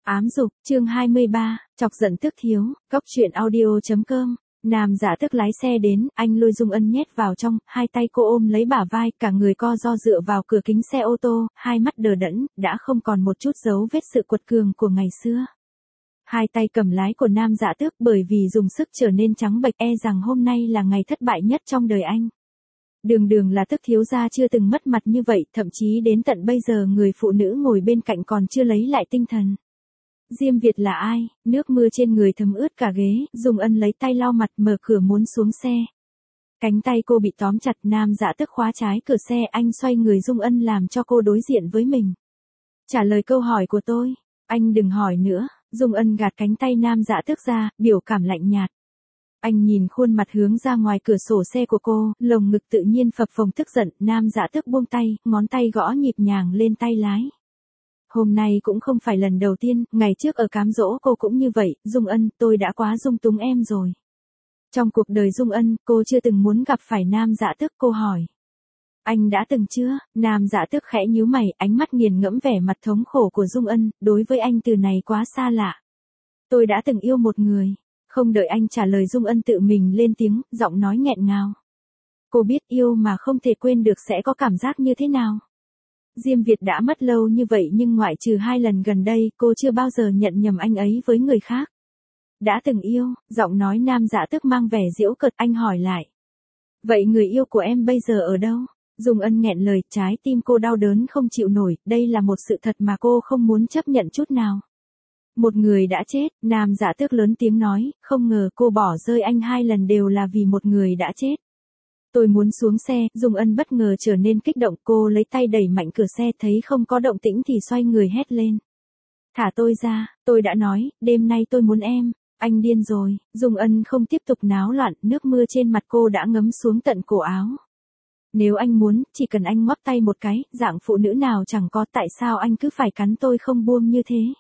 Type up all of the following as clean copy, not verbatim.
Ám dục, chương 23, chọc giận Tước Thiếu, Cốc truyện audio.com. Nam Dạ Tước lái xe đến, anh lôi Dung Ân nhét vào trong, hai tay cô ôm lấy bả vai, cả người co ro dựa vào cửa kính xe ô tô, hai mắt đờ đẫn, đã không còn một chút dấu vết sự quật cường của ngày xưa. Hai tay cầm lái của Nam Dạ Tước bởi vì dùng sức trở nên trắng bệch, e rằng hôm nay là ngày thất bại nhất trong đời anh. Đường là Tước thiếu gia chưa từng mất mặt như vậy, thậm chí đến tận bây giờ người phụ nữ ngồi bên cạnh còn chưa lấy lại tinh thần. Diêm Việt là ai? Nước mưa trên người thấm ướt cả ghế, Dung Ân lấy tay lau mặt mở cửa muốn xuống xe. Cánh tay cô bị tóm chặt, Nam Dạ Tước khóa trái cửa xe, anh xoay người Dung Ân làm cho cô đối diện với mình. Trả lời câu hỏi của tôi, anh đừng hỏi nữa, Dung Ân gạt cánh tay Nam Dạ Tước ra, biểu cảm lạnh nhạt. Anh nhìn khuôn mặt hướng ra ngoài cửa sổ xe của cô, lồng ngực tự nhiên phập phồng tức giận, Nam Dạ Tước buông tay, ngón tay gõ nhịp nhàng lên tay lái. Hôm nay cũng không phải lần đầu tiên, ngày trước ở cám dỗ cô cũng như vậy, Dung Ân, tôi đã quá dung túng em rồi. Trong cuộc đời Dung Ân, cô chưa từng muốn gặp phải Nam Dạ Tước, cô hỏi. Anh đã từng chưa? Nam Dạ Tước khẽ nhíu mày, ánh mắt nghiền ngẫm vẻ mặt thống khổ của Dung Ân, đối với anh từ này quá xa lạ. Tôi đã từng yêu một người. Không đợi anh trả lời Dung Ân tự mình lên tiếng, giọng nói nghẹn ngào. Cô biết yêu mà không thể quên được sẽ có cảm giác như thế nào. Diêm Việt đã mất lâu như vậy nhưng ngoại trừ 2 lần gần đây, cô chưa bao giờ nhận nhầm anh ấy với người khác. Đã từng yêu, giọng nói Nam Dạ Tước mang vẻ giễu cợt, anh hỏi lại. Vậy người yêu của em bây giờ ở đâu? Dung Ân nghẹn lời, trái tim cô đau đớn không chịu nổi, đây là một sự thật mà cô không muốn chấp nhận chút nào. Một người đã chết, Nam Dạ Tước lớn tiếng nói, không ngờ cô bỏ rơi anh 2 lần đều là vì một người đã chết. Tôi muốn xuống xe, Dung Ân bất ngờ trở nên kích động, cô lấy tay đẩy mạnh cửa xe, thấy không có động tĩnh thì xoay người hét lên. Thả tôi ra, tôi đã nói, đêm nay tôi muốn em, anh điên rồi, Dung Ân không tiếp tục náo loạn, nước mưa trên mặt cô đã ngấm xuống tận cổ áo. Nếu anh muốn, chỉ cần anh ngoắc tay một cái, dạng phụ nữ nào chẳng có, tại sao anh cứ phải cắn tôi không buông như thế?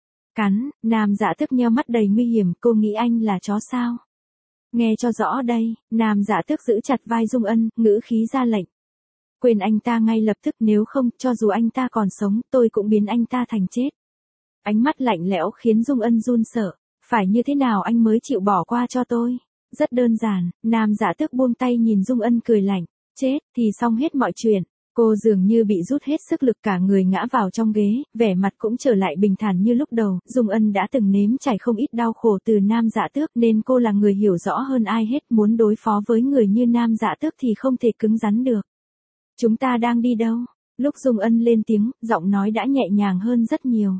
Cắn, Nam Dạ Tước nheo mắt đầy nguy hiểm, cô nghĩ anh là chó sao? Nghe cho rõ đây, Nam Dạ Tước giữ chặt vai Dung Ân, ngữ khí ra lệnh. Quên anh ta ngay lập tức, nếu không, cho dù anh ta còn sống, tôi cũng biến anh ta thành chết. Ánh mắt lạnh lẽo khiến Dung Ân run sợ, phải như thế nào anh mới chịu bỏ qua cho tôi? Rất đơn giản, Nam Dạ Tước buông tay nhìn Dung Ân cười lạnh, chết, thì xong hết mọi chuyện. Cô dường như bị rút hết sức lực, cả người ngã vào trong ghế, vẻ mặt cũng trở lại bình thản như lúc đầu. Dung Ân đã từng nếm trải không ít đau khổ từ Nam Dạ Tước nên cô là người hiểu rõ hơn ai hết, muốn đối phó với người như Nam Dạ Tước thì không thể cứng rắn được. Chúng ta đang đi đâu? Lúc Dung Ân lên tiếng, giọng nói đã nhẹ nhàng hơn rất nhiều.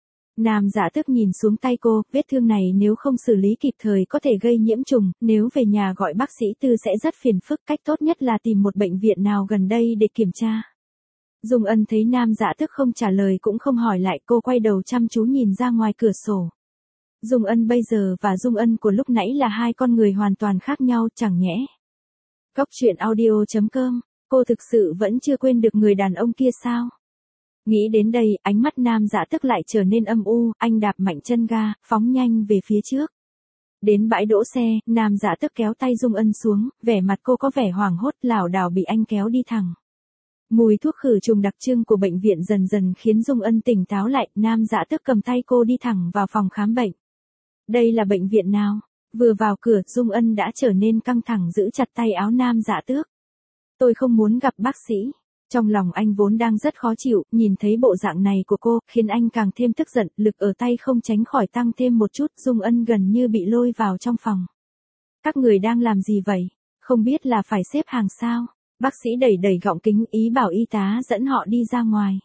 Nam Dạ Tước nhìn xuống tay cô, vết thương này nếu không xử lý kịp thời có thể gây nhiễm trùng, nếu về nhà gọi bác sĩ Tư sẽ rất phiền phức, cách tốt nhất là tìm một bệnh viện nào gần đây để kiểm tra. Dung Ân thấy Nam Dạ Tước không trả lời cũng không hỏi lại, cô quay đầu chăm chú nhìn ra ngoài cửa sổ. Dung Ân bây giờ và Dung Ân của lúc nãy là 2 con người hoàn toàn khác nhau, chẳng nhẽ. Cốc truyện audio.com, cô thực sự vẫn chưa quên được người đàn ông kia sao? Nghĩ đến đây, ánh mắt Nam Dạ Tước lại trở nên âm u, anh đạp mạnh chân ga, phóng nhanh về phía trước. Đến bãi đỗ xe, Nam Dạ Tước kéo tay Dung Ân xuống, vẻ mặt cô có vẻ hoảng hốt, lảo đảo bị anh kéo đi thẳng. Mùi thuốc khử trùng đặc trưng của bệnh viện dần dần khiến Dung Ân tỉnh táo lại, Nam Dạ Tước cầm tay cô đi thẳng vào phòng khám bệnh. Đây là bệnh viện nào? Vừa vào cửa, Dung Ân đã trở nên căng thẳng giữ chặt tay áo Nam Dạ Tước. Tôi không muốn gặp bác sĩ. Trong lòng anh vốn đang rất khó chịu, nhìn thấy bộ dạng này của cô, khiến anh càng thêm tức giận, lực ở tay không tránh khỏi tăng thêm một chút, Dung Ân gần như bị lôi vào trong phòng. Các người đang làm gì vậy? Không biết là phải xếp hàng sao? Bác sĩ đẩy đẩy gọng kính, ý bảo y tá dẫn họ đi ra ngoài.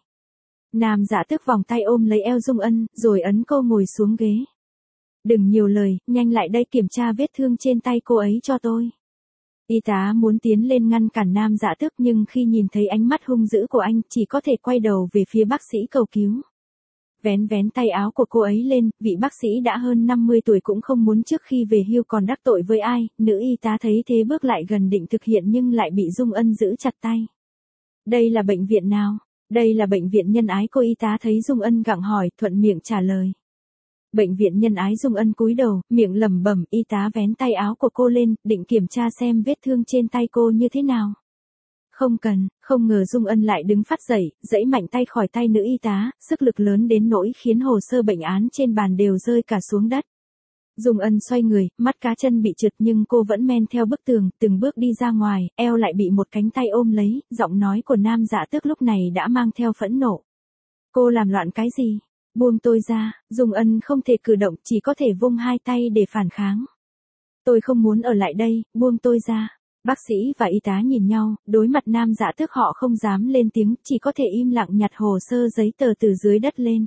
Nam Dạ Tước vòng tay ôm lấy eo Dung Ân, rồi ấn cô ngồi xuống ghế. Đừng nhiều lời, nhanh lại đây kiểm tra vết thương trên tay cô ấy cho tôi. Y tá muốn tiến lên ngăn cản Nam Dạ Tước nhưng khi nhìn thấy ánh mắt hung dữ của anh, chỉ có thể quay đầu về phía bác sĩ cầu cứu. Vén tay áo của cô ấy lên, vị bác sĩ đã hơn 50 tuổi cũng không muốn trước khi về hưu còn đắc tội với ai, nữ y tá thấy thế bước lại gần định thực hiện nhưng lại bị Dung Ân giữ chặt tay. Đây là bệnh viện nào? Đây là bệnh viện Nhân Ái, cô y tá thấy Dung Ân gặng hỏi, thuận miệng trả lời. Bệnh viện Nhân Ái. Dung Ân cúi đầu, miệng lẩm bẩm, y tá vén tay áo của cô lên, định kiểm tra xem vết thương trên tay cô như thế nào. Không cần, không ngờ Dung Ân lại đứng phát dậy, giãy mạnh tay khỏi tay nữ y tá, sức lực lớn đến nỗi khiến hồ sơ bệnh án trên bàn đều rơi cả xuống đất. Dung Ân xoay người, mắt cá chân bị trượt nhưng cô vẫn men theo bức tường, từng bước đi ra ngoài, eo lại bị một cánh tay ôm lấy, giọng nói của Nam Dạ Tước lúc này đã mang theo phẫn nộ. Cô làm loạn cái gì? Buông tôi ra. Dung Ân không thể cử động, chỉ có thể vung hai tay để phản kháng. Tôi không muốn ở lại đây, buông tôi ra. Bác sĩ và y tá nhìn nhau, đối mặt Nam Dạ Tước họ không dám lên tiếng, chỉ có thể im lặng nhặt hồ sơ giấy tờ từ dưới đất lên.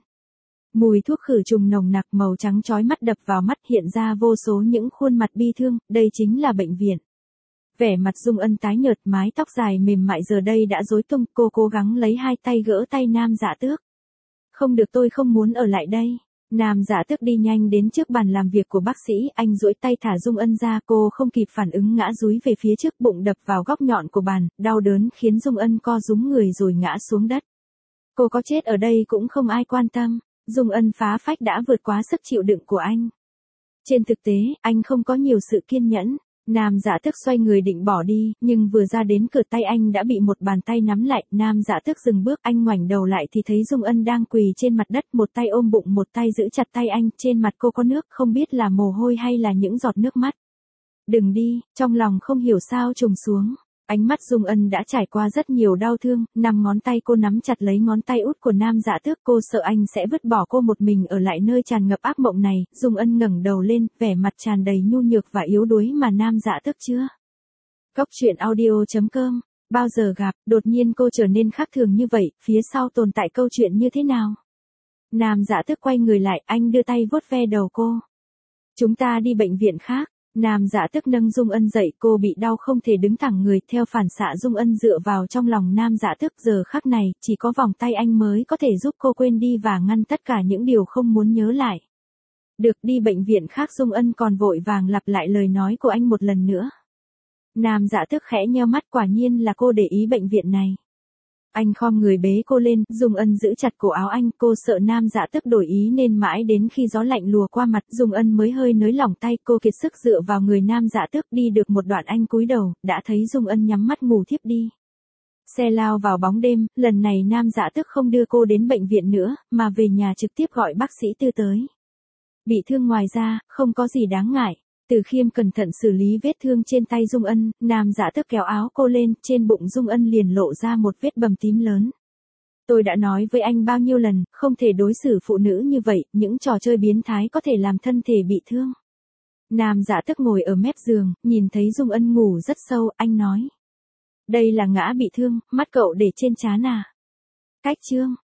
Mùi thuốc khử trùng nồng nặc màu trắng chói mắt đập vào mắt, hiện ra vô số những khuôn mặt bi thương, đây chính là bệnh viện. Vẻ mặt Dung Ân tái nhợt, mái tóc dài mềm mại giờ đây đã rối tung, cô cố gắng lấy hai tay gỡ tay Nam Dạ Tước. Không được, tôi không muốn ở lại đây. Nam Dạ Tước đi nhanh đến trước bàn làm việc của bác sĩ, anh duỗi tay thả Dung Ân ra, cô không kịp phản ứng ngã dúi về phía trước, bụng đập vào góc nhọn của bàn, đau đớn khiến Dung Ân co rúm người rồi ngã xuống đất. Cô có chết ở đây cũng không ai quan tâm. Dung Ân phá phách đã vượt quá sức chịu đựng của anh. Trên thực tế, anh không có nhiều sự kiên nhẫn. Nam Dạ Tước xoay người định bỏ đi, nhưng vừa ra đến cửa tay anh đã bị một bàn tay nắm lại. Nam Dạ Tước dừng bước, anh ngoảnh đầu lại thì thấy Dung Ân đang quỳ trên mặt đất, một tay ôm bụng, một tay giữ chặt tay anh, trên mặt cô có nước, không biết là mồ hôi hay là những giọt nước mắt. Đừng đi, trong lòng không hiểu sao trùng xuống. Ánh mắt Dung Ân đã trải qua rất nhiều đau thương, 5 ngón tay cô nắm chặt lấy ngón tay út của Nam Dạ Tước, cô sợ anh sẽ vứt bỏ cô một mình ở lại nơi tràn ngập ác mộng này. Dung Ân ngẩng đầu lên, vẻ mặt tràn đầy nhu nhược và yếu đuối mà Nam Dạ Tước chưa. Góc truyện audio.com. Bao giờ gặp, đột nhiên cô trở nên khác thường như vậy, phía sau tồn tại câu chuyện như thế nào? Nam Dạ Tước quay người lại, anh đưa tay vuốt ve đầu cô. Chúng ta đi bệnh viện khác. Nam Dạ Tước nâng Dung Ân dậy, cô bị đau không thể đứng thẳng người, theo phản xạ Dung Ân dựa vào trong lòng Nam Dạ Tước, giờ khắc này, chỉ có vòng tay anh mới có thể giúp cô quên đi và ngăn tất cả những điều không muốn nhớ lại. Được, đi bệnh viện khác. Dung Ân còn vội vàng lặp lại lời nói của anh một lần nữa. Nam Dạ Tước khẽ nheo mắt, quả nhiên là cô để ý bệnh viện này. Anh khom người bế cô lên, Dung Ân giữ chặt cổ áo anh, cô sợ Nam Dạ Tước đổi ý nên mãi đến khi gió lạnh lùa qua mặt, Dung Ân mới hơi nới lỏng tay, cô kiệt sức dựa vào người Nam Dạ Tước, đi được một đoạn anh cúi đầu, đã thấy Dung Ân nhắm mắt ngủ thiếp đi. Xe lao vào bóng đêm, lần này Nam Dạ Tước không đưa cô đến bệnh viện nữa, mà về nhà trực tiếp gọi bác sĩ Tư tới. Bị thương ngoài ra, không có gì đáng ngại. Từ Khiêm cẩn thận xử lý vết thương trên tay Dung Ân, Nam Dạ Tước kéo áo cô lên, trên bụng Dung Ân liền lộ ra một vết bầm tím lớn. Tôi đã nói với anh bao nhiêu lần, không thể đối xử phụ nữ như vậy, những trò chơi biến thái có thể làm thân thể bị thương. Nam Dạ Tước ngồi ở mép giường, nhìn thấy Dung Ân ngủ rất sâu, anh nói. Đây là ngã bị thương, mắt cậu để trên trán à? Cách chương.